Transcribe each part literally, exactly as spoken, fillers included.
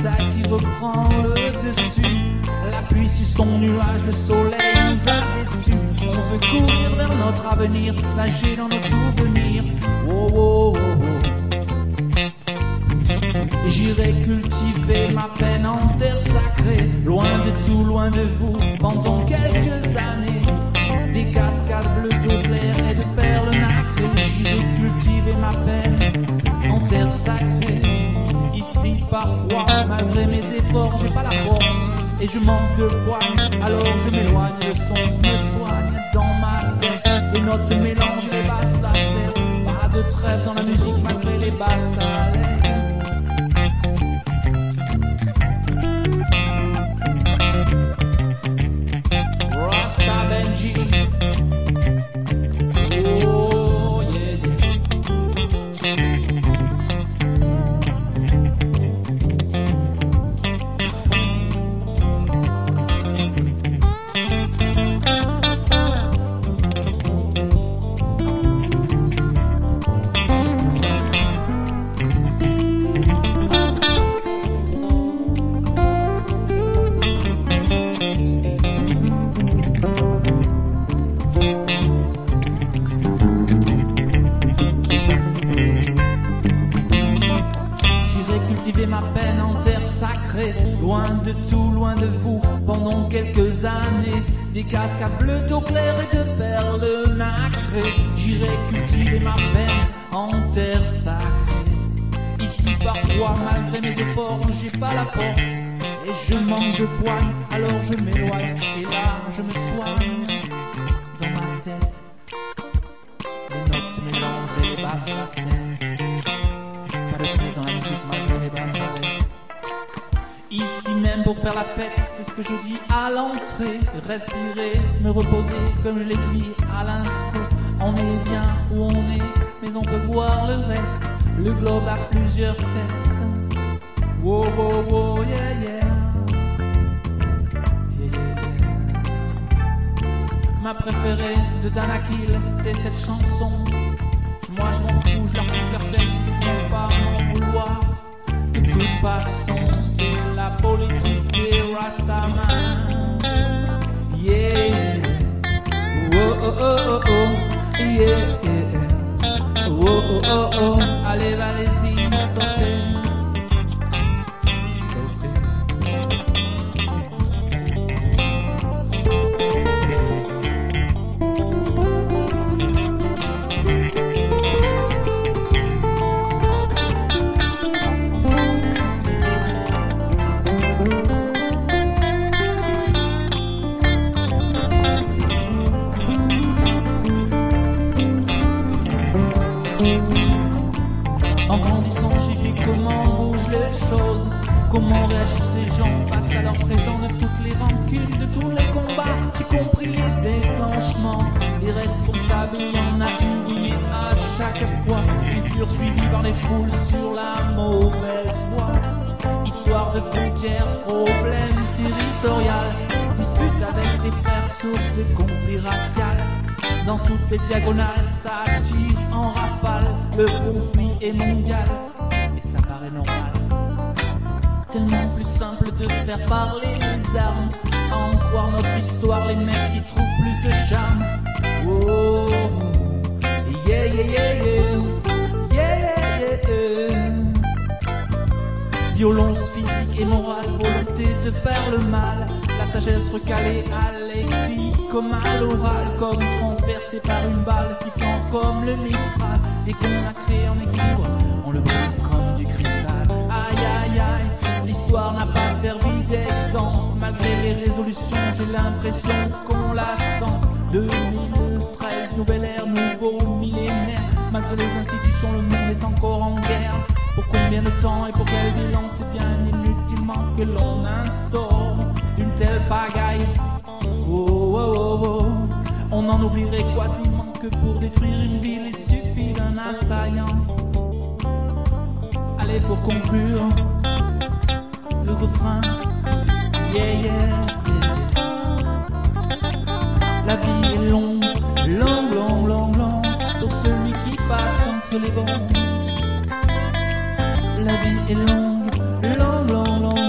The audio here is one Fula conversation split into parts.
ça qui reprend le dessus. La pluie sur son nuage, le soleil nous a déçus. On veut courir vers notre avenir, nager dans nos souvenirs. Oh, oh, oh, oh. J'irai cultiver ma peine en terre sacrée, loin de tout, loin de vous, pendant quelques années. Des cascades bleues d'eau claire et de perles nacrées. J'irai cultiver ma peine en terre sacrée. Ici parfois, malgré mes efforts, j'ai pas la force et je manque de poigne. Alors je m'éloigne, le son me soigne dans ma tête. Les notes se mélangent, les basses la servent. Pas de trêve dans la musique malgré les basses à l'air. Ma peine en terre sacrée, loin de tout, loin de vous, pendant quelques années. Des cascades bleues d'eau claire et de perles nacrées. J'irai cultiver ma peine en terre sacrée. Ici parfois, malgré mes efforts, j'ai pas la force et je manque de poigne. Alors je m'éloigne et là je me soigne dans ma tête. Les notes se mélangent et les basses la scène. Pas de trait dans la musique malgré les basses. Ici même pour faire la fête, c'est ce que je dis à l'entrée. Respirer, me reposer, comme je l'ai dit à l'intro. On est bien où on est, mais on peut voir le reste. Le globe a plusieurs têtes. Wow, wow, wow, yeah, yeah. Yeah, yeah, yeah. Ma préférée de Danakil, c'est cette chanson. Moi je m'en fous, je leur coupe leur texte, ils vont pas m'en vouloir. De toute façon, c'est la politique des Rastaman. Yeah. Oh oh oh oh oh. Yeah. Oh oh oh oh. Allez, allez-y, sautez. En grandissant, j'ai vu comment bougent les choses, comment réagissent les gens face à leur présent, de toutes les rancunes, de tous les combats. J'ai compris les déclenchements, les responsables, il y en a une, mais à chaque fois, ils furent suivis par les foules sur la mauvaise voie. Histoire de frontières, problèmes territoriaux, disputes avec des frères, source de conflits raciaux. Dans toutes les diagonales, ça tire en rafale. Le conflit est mondial, et ça paraît normal. Tellement plus simple de faire parler les armes, à en croire notre histoire, les mecs qui trouvent plus de charme. Oh, yeah, yeah, yeah, yeah, yeah, yeah, yeah. Violence physique et morale, volonté de faire le mal. La sagesse recalée à l'écrit comme à l'oral, comme transversée par une balle sifflante comme le Mistral. Dès qu'on a créé en équilibre, on le brise comme du cristal. Aïe aïe aïe, l'histoire n'a pas servi d'exemple. Malgré les résolutions, j'ai l'impression qu'on la sent. deux mille treize, nouvelle ère, nouveau millénaire. Malgré les institutions, le monde est encore en guerre. Pour combien de temps et pour quel bilan? C'est bien inutilement que l'on instaure une telle pagaille. Oh, oh, oh, oh. On en oublierait quasiment que pour détruire une ville, il suffit d'un assaillant. Allez, pour conclure, le refrain. Yeah, yeah, yeah. La vie est longue, longue, longue, longue, longue, pour celui qui passe entre les bancs. La vie est longue, longue, longue, longue.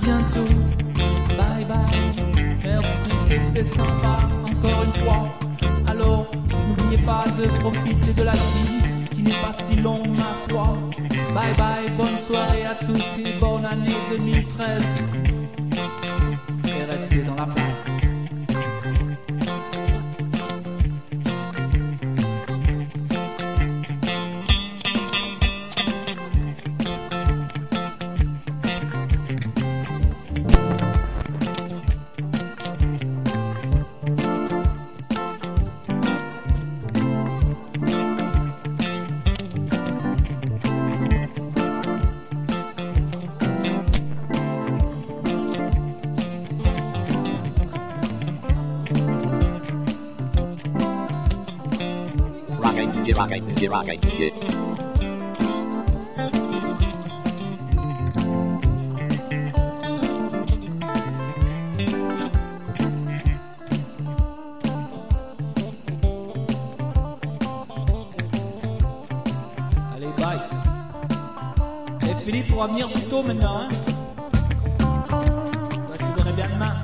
bientôt. Bye bye, merci, c'était sympa encore une fois. Alors, n'oubliez pas de profiter de la vie qui n'est pas si longue ma foi. Bye bye, bonne soirée à tous et bonne année deux mille treize. Et restez dans la place. D J, rock, D J, rock, D J. Allez, bye. Et Philippe pourra venir plus tôt maintenant, hein. Ouais, je te donnerai bien demain.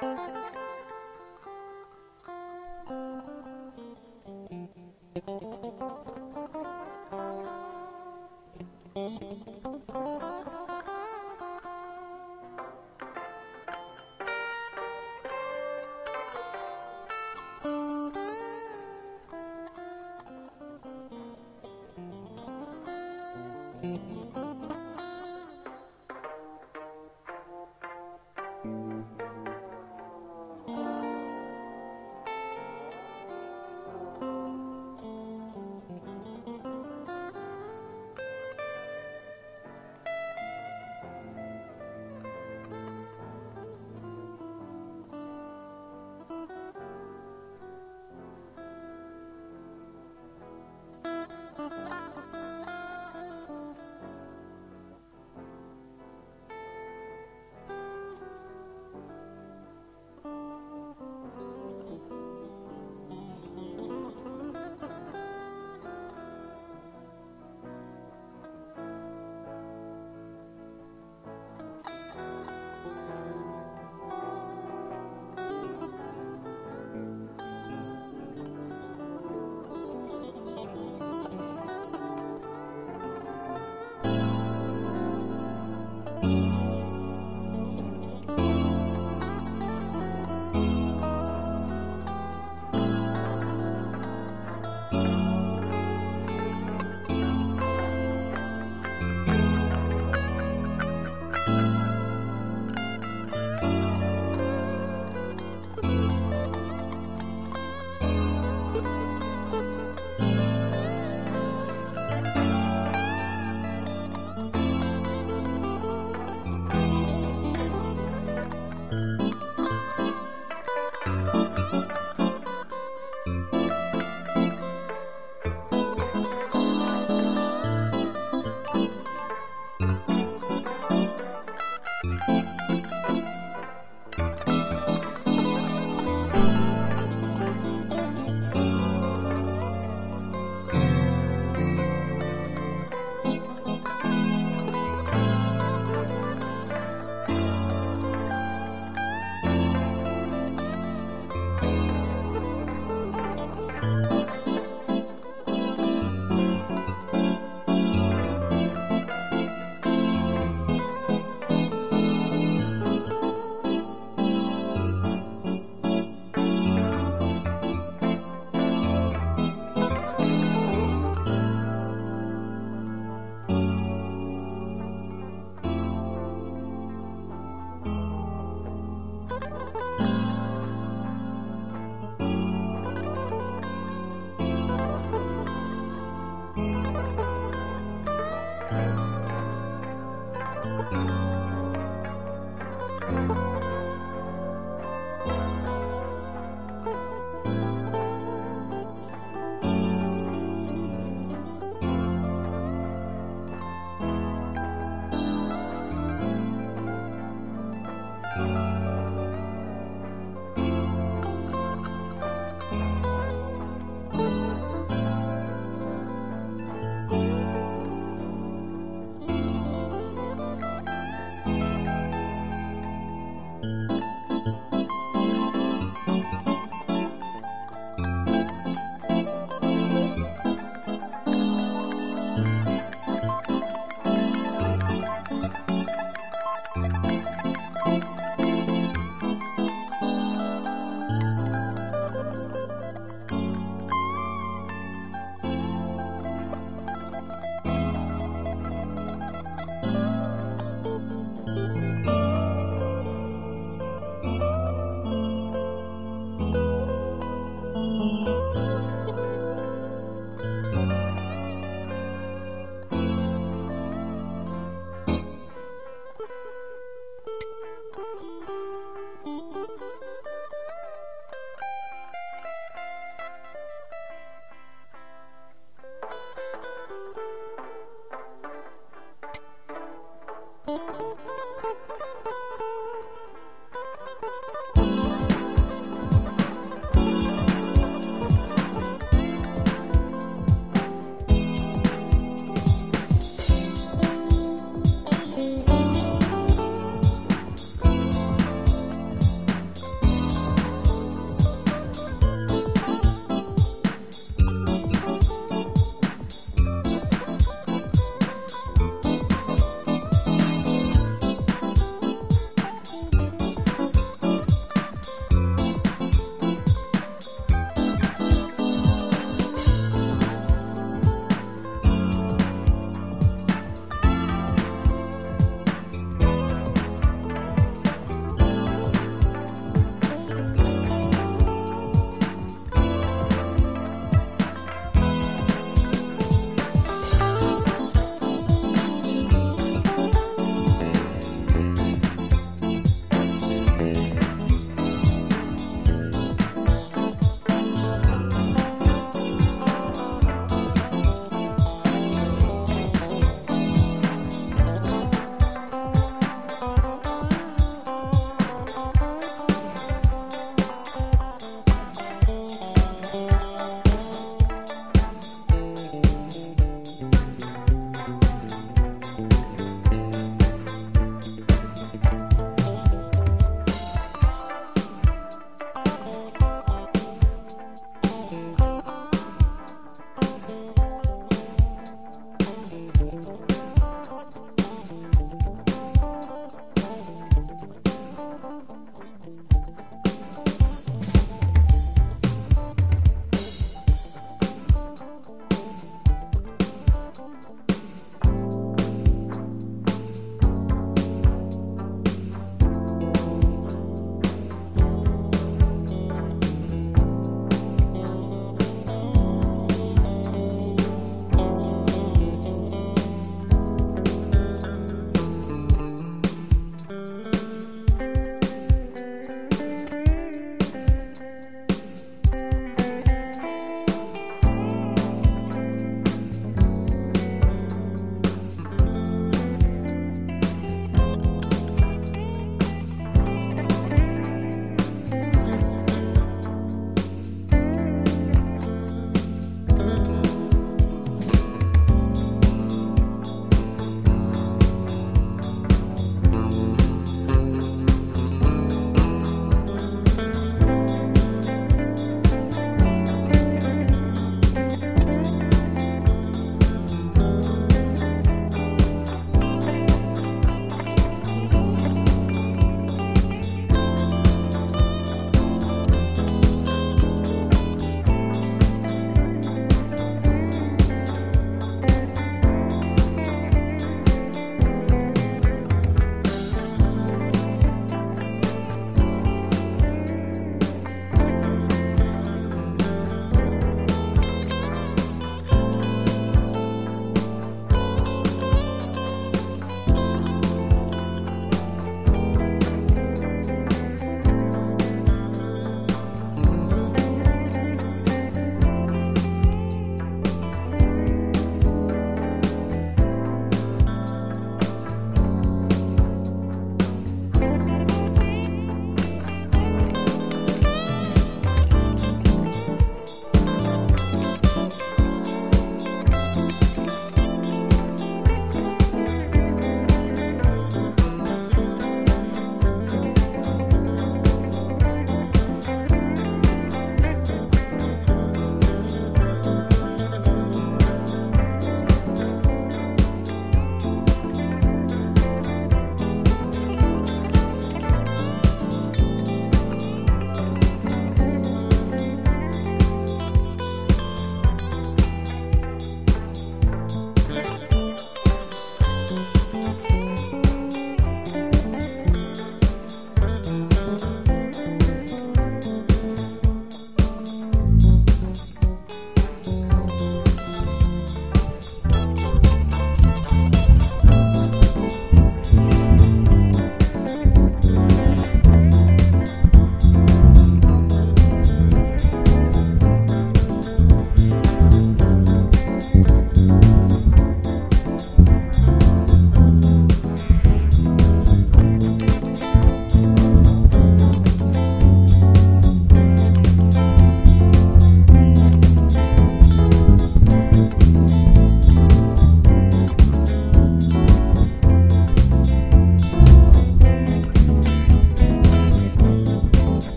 Thank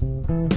Thank